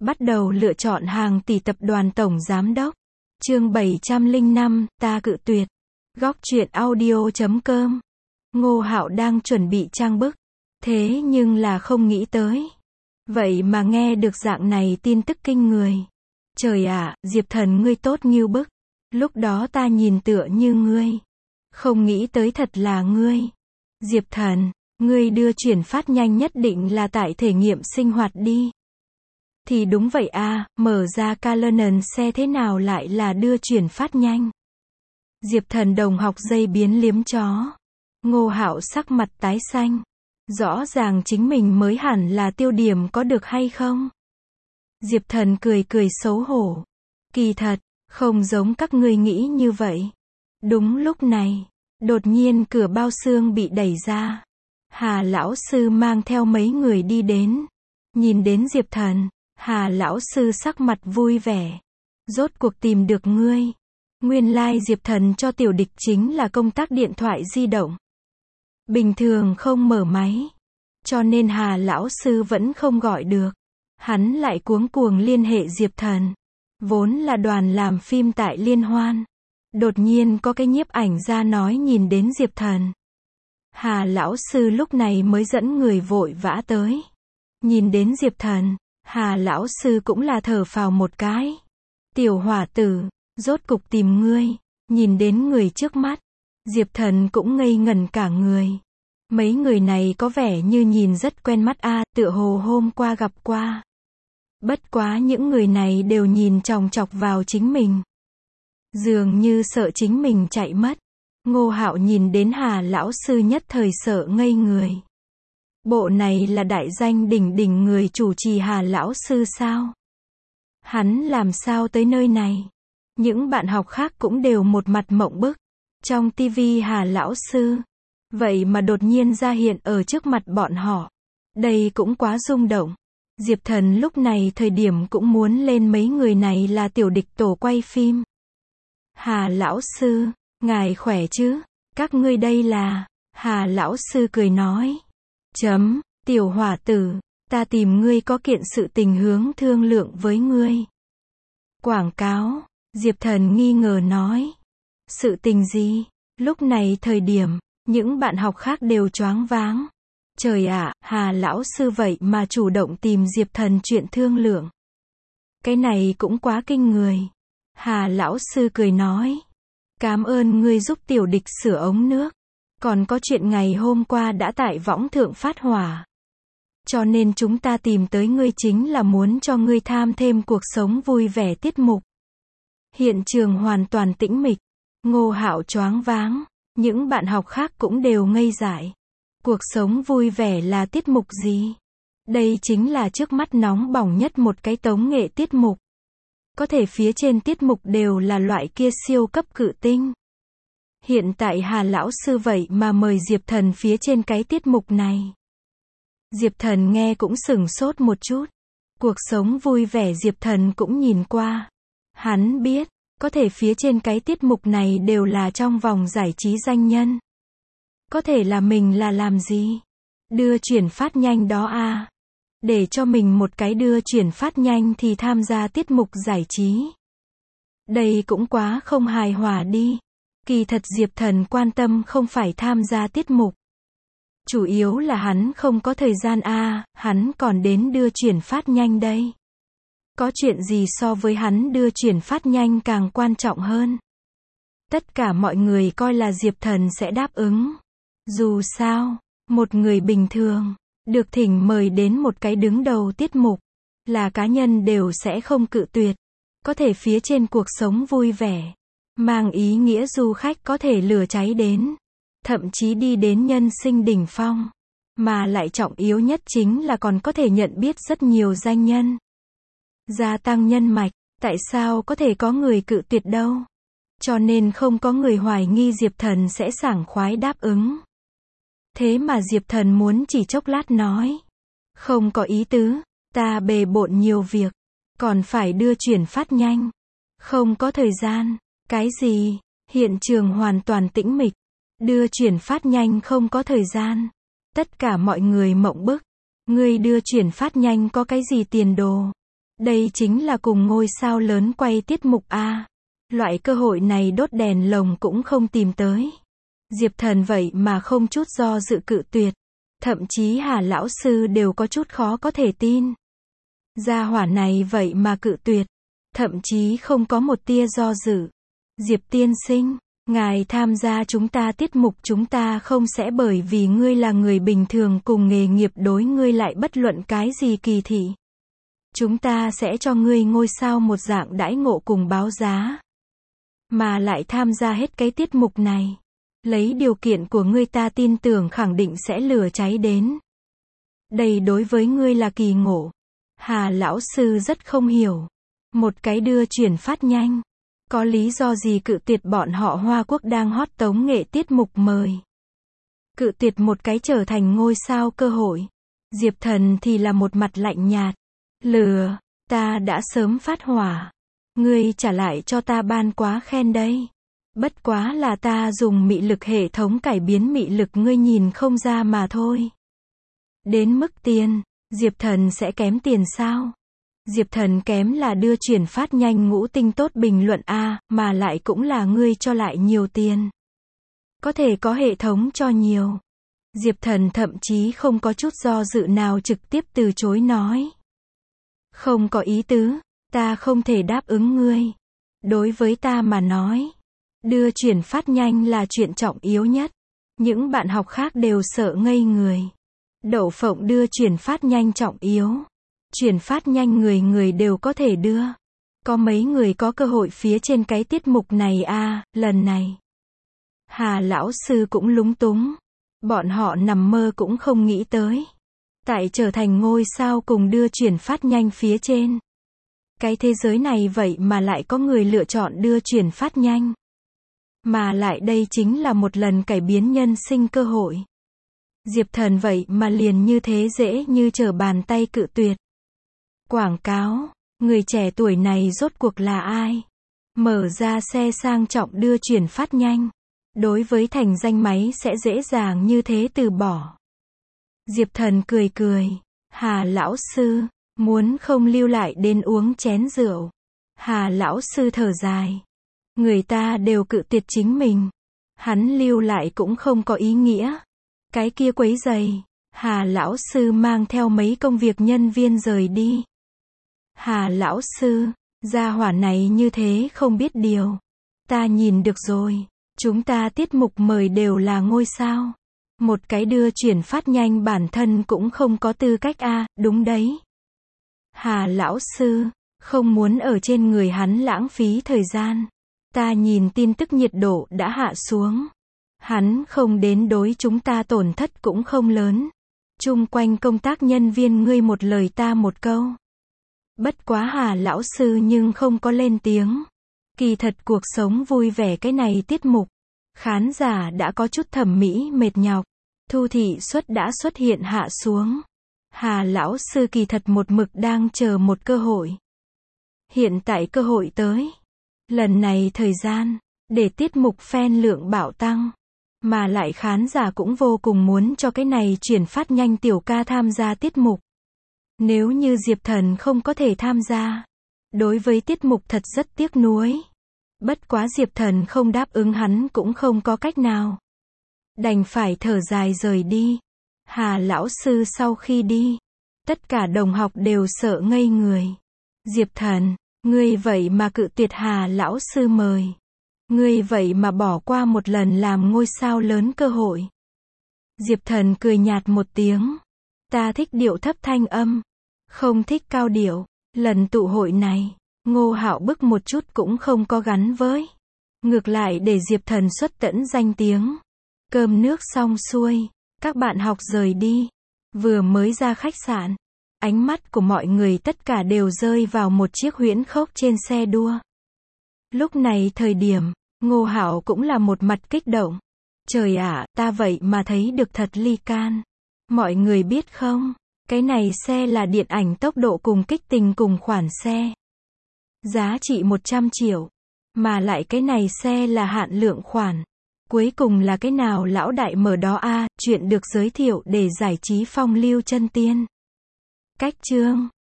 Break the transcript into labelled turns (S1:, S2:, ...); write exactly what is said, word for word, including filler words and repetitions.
S1: Bắt đầu lựa chọn hàng tỷ tập đoàn tổng giám đốc. Chương bảy trăm lẻ năm, ta cự tuyệt. Góc truyện audio chấm com. Ngô Hạo đang chuẩn bị trang bức. Thế nhưng là không nghĩ tới. Vậy mà nghe được dạng này tin tức kinh người. Trời ạ, Diệp Thần ngươi tốt như bức. Lúc đó ta nhìn tựa như ngươi. Không nghĩ tới thật là ngươi. Diệp Thần, ngươi đưa chuyển phát nhanh nhất định là tại thể nghiệm sinh hoạt đi. Thì đúng vậy a, mở ra Calendar thế nào lại là đưa chuyển phát nhanh. Diệp Thần đồng học dây biến liếm chó. Ngô Hạo sắc mặt tái xanh. Rõ ràng chính mình mới hẳn là tiêu điểm có được hay không? Diệp Thần cười cười xấu hổ. Kỳ thật, không giống các ngươi nghĩ như vậy. Đúng lúc này, đột nhiên cửa bao xương bị đẩy ra. Hà lão sư mang theo mấy người đi đến. Nhìn đến Diệp Thần, Hà lão sư sắc mặt vui vẻ. Rốt cuộc tìm được ngươi. Nguyên lai like Diệp Thần cho tiểu địch chính là công tác điện thoại di động. Bình thường không mở máy. Cho nên Hà lão sư vẫn không gọi được. Hắn lại cuống cuồng liên hệ Diệp Thần. Vốn là đoàn làm phim tại Liên Hoan. Đột nhiên có cái nhiếp ảnh ra nói nhìn đến Diệp Thần. Hà lão sư lúc này mới dẫn người vội vã tới. Nhìn đến Diệp Thần, Hà lão sư cũng là thở phào một cái. Tiểu hỏa tử, rốt cục tìm ngươi. Nhìn đến người trước mắt, Diệp Thần cũng ngây ngẩn cả người. Mấy người này có vẻ như nhìn rất quen mắt a, tựa hồ hôm qua gặp qua. Bất quá những người này đều nhìn chòng chọc vào chính mình. Dường như sợ chính mình chạy mất. Ngô Hạo nhìn đến Hà lão sư nhất thời sợ ngây người. Bộ này là đại danh đỉnh đỉnh người chủ trì Hà lão sư sao? Hắn làm sao tới nơi này? Những bạn học khác cũng đều một mặt mộng bức. Trong tivi Hà lão sư, vậy mà đột nhiên ra hiện ở trước mặt bọn họ. Đây cũng quá rung động. Diệp Thần lúc này thời điểm cũng muốn lên mấy người này là tiểu địch tổ quay phim. Hà lão sư, ngài khỏe chứ? Các ngươi đây là... Hà lão sư cười nói. Chấm, tiểu hỏa tử, ta tìm ngươi có kiện sự tình hướng thương lượng với ngươi. Quảng cáo, Diệp Thần nghi ngờ nói. Sự tình gì? Lúc này thời điểm, những bạn học khác đều choáng váng. Trời ạ, Hà lão sư vậy mà chủ động tìm Diệp Thần chuyện thương lượng. Cái này cũng quá kinh người. Hà lão sư cười nói. Cảm ơn ngươi giúp tiểu địch sửa ống nước. Còn có chuyện ngày hôm qua đã tại võng thượng phát hỏa. Cho nên chúng ta tìm tới ngươi chính là muốn cho ngươi tham thêm cuộc sống vui vẻ tiết mục. Hiện trường hoàn toàn tĩnh mịch. Ngô Hạo choáng váng. Những bạn học khác cũng đều ngây dại. Cuộc sống vui vẻ là tiết mục gì? Đây chính là trước mắt nóng bỏng nhất một cái tống nghệ tiết mục. Có thể phía trên tiết mục đều là loại kia siêu cấp cự tinh. Hiện tại Hà lão sư vậy mà mời Diệp Thần phía trên cái tiết mục này. Diệp Thần nghe cũng sửng sốt một chút. Cuộc sống vui vẻ Diệp Thần cũng nhìn qua. Hắn biết, có thể phía trên cái tiết mục này đều là trong vòng giải trí danh nhân. Có thể là mình là làm gì? Đưa chuyển phát nhanh đó à? Để cho mình một cái đưa chuyển phát nhanh thì tham gia tiết mục giải trí. Đây cũng quá không hài hòa đi. Kỳ thật Diệp Thần quan tâm không phải tham gia tiết mục. Chủ yếu là hắn không có thời gian a, à, hắn còn đến đưa chuyển phát nhanh đây. Có chuyện gì so với hắn đưa chuyển phát nhanh càng quan trọng hơn? Tất cả mọi người coi là Diệp Thần sẽ đáp ứng. Dù sao, một người bình thường, được thỉnh mời đến một cái đứng đầu tiết mục, là cá nhân đều sẽ không cự tuyệt. Có thể phía trên cuộc sống vui vẻ, mang ý nghĩa du khách có thể lửa cháy đến, thậm chí đi đến nhân sinh đỉnh phong. Mà lại trọng yếu nhất chính là còn có thể nhận biết rất nhiều danh nhân. Gia tăng nhân mạch, tại sao có thể có người cự tuyệt đâu? Cho nên không có người hoài nghi Diệp Thần sẽ sảng khoái đáp ứng. Thế mà Diệp Thần muốn chỉ chốc lát nói. Không có ý tứ, ta bề bộn nhiều việc, còn phải đưa chuyển phát nhanh. Không có thời gian, cái gì? Hiện trường hoàn toàn tĩnh mịch. Đưa chuyển phát nhanh không có thời gian. Tất cả mọi người mộng bức. Ngươi đưa chuyển phát nhanh có cái gì tiền đồ? Đây chính là cùng ngôi sao lớn quay tiết mục a. Loại cơ hội này đốt đèn lồng cũng không tìm tới. Diệp Thần vậy mà không chút do dự cự tuyệt. Thậm chí Hà lão sư đều có chút khó có thể tin. Gia hỏa này vậy mà cự tuyệt. Thậm chí không có một tia do dự. Diệp tiên sinh, ngài tham gia chúng ta tiết mục chúng ta không sẽ bởi vì ngươi là người bình thường cùng nghề nghiệp đối ngươi lại bất luận cái gì kỳ thị. Chúng ta sẽ cho ngươi ngôi sao một dạng đãi ngộ cùng báo giá. Mà lại tham gia hết cái tiết mục này. Lấy điều kiện của ngươi ta tin tưởng khẳng định sẽ lửa cháy đến. Đây đối với ngươi là kỳ ngộ. Hà lão sư rất không hiểu. Một cái đưa chuyển phát nhanh. Có lý do gì cự tuyệt bọn họ Hoa Quốc đang hot tống nghệ tiết mục mời. Cự tuyệt một cái trở thành ngôi sao cơ hội. Diệp Thần thì là một mặt lạnh nhạt. Lừa, ta đã sớm phát hỏa. Ngươi trả lại cho ta ban quá khen đây. Bất quá là ta dùng mị lực hệ thống cải biến mị lực ngươi nhìn không ra mà thôi. Đến mức tiền, Diệp Thần sẽ kém tiền sao? Diệp Thần kém là đưa chuyển phát nhanh ngũ tinh tốt bình luận a, mà lại cũng là ngươi cho lại nhiều tiền. Có thể có hệ thống cho nhiều. Diệp Thần thậm chí không có chút do dự nào trực tiếp từ chối nói. Không có ý tứ, ta không thể đáp ứng ngươi. Đối với ta mà nói, đưa chuyển phát nhanh là chuyện trọng yếu nhất. Những bạn học khác đều sợ ngây người. Đậu phộng đưa chuyển phát nhanh trọng yếu. Chuyển phát nhanh người người đều có thể đưa. Có mấy người có cơ hội phía trên cái tiết mục này a, à, lần này. Hà lão sư cũng lúng túng. Bọn họ nằm mơ cũng không nghĩ tới. Tại trở thành ngôi sao cùng đưa chuyển phát nhanh phía trên. Cái thế giới này vậy mà lại có người lựa chọn đưa chuyển phát nhanh. Mà lại đây chính là một lần cải biến nhân sinh cơ hội. Diệp Thần vậy mà liền như thế dễ như trở bàn tay cự tuyệt. Quảng cáo, người trẻ tuổi này rốt cuộc là ai? Mở ra xe sang trọng đưa chuyển phát nhanh. Đối với thành danh máy sẽ dễ dàng như thế từ bỏ. Diệp Thần cười cười. Hà lão sư, muốn không lưu lại đến uống chén rượu. Hà lão sư thở dài. Người ta đều cự tuyệt chính mình. Hắn lưu lại cũng không có ý nghĩa. Cái kia quấy giày. Hà lão sư mang theo mấy công việc nhân viên rời đi. Hà lão sư, gia hỏa này như thế không biết điều. Ta nhìn được rồi. Chúng ta tiết mục mời đều là ngôi sao. Một cái đưa chuyển phát nhanh bản thân cũng không có tư cách a, à, đúng đấy. Hà lão sư, không muốn ở trên người hắn lãng phí thời gian. Ta nhìn tin tức nhiệt độ đã hạ xuống. Hắn không đến đối chúng ta tổn thất cũng không lớn. Chung quanh công tác nhân viên ngươi một lời ta một câu. Bất quá Hà lão sư nhưng không có lên tiếng. Kỳ thật cuộc sống vui vẻ cái này tiết mục. Khán giả đã có chút thẩm mỹ mệt nhọc. Thu thị suất đã xuất hiện hạ xuống. Hà lão sư kỳ thật một mực đang chờ một cơ hội. Hiện tại cơ hội tới. Lần này thời gian, để tiết mục fan lượng bạo tăng. Mà lại khán giả cũng vô cùng muốn cho cái này chuyển phát nhanh tiểu ca tham gia tiết mục. Nếu như Diệp Thần không có thể tham gia. Đối với tiết mục thật rất tiếc nuối. Bất quá Diệp Thần không đáp ứng hắn cũng không có cách nào. Đành phải thở dài rời đi. Hà lão sư sau khi đi. Tất cả đồng học đều sợ ngây người. Diệp Thần, ngươi vậy mà cự tuyệt Hà lão sư mời. Ngươi vậy mà bỏ qua một lần làm ngôi sao lớn cơ hội. Diệp Thần cười nhạt một tiếng. Ta thích điệu thấp thanh âm. Không thích cao điệu. Lần tụ hội này, Ngô Hạo bức một chút cũng không có gắn với. Ngược lại để Diệp Thần xuất tẫn danh tiếng. Cơm nước xong xuôi, các bạn học rời đi. Vừa mới ra khách sạn, ánh mắt của mọi người tất cả đều rơi vào một chiếc huyễn khốc trên xe đua. Lúc này thời điểm, Ngô Hạo cũng là một mặt kích động. Trời ạ, ta vậy mà thấy được thật ly can. Mọi người biết không, cái này xe là điện ảnh tốc độ cùng kích tình cùng khoản xe. Giá trị một trăm triệu. Mà lại cái này xe là hạn lượng khoản. Cuối cùng là cái nào lão đại mở đó a, à, chuyện được giới thiệu để giải trí phong lưu chân tiên. Cách chương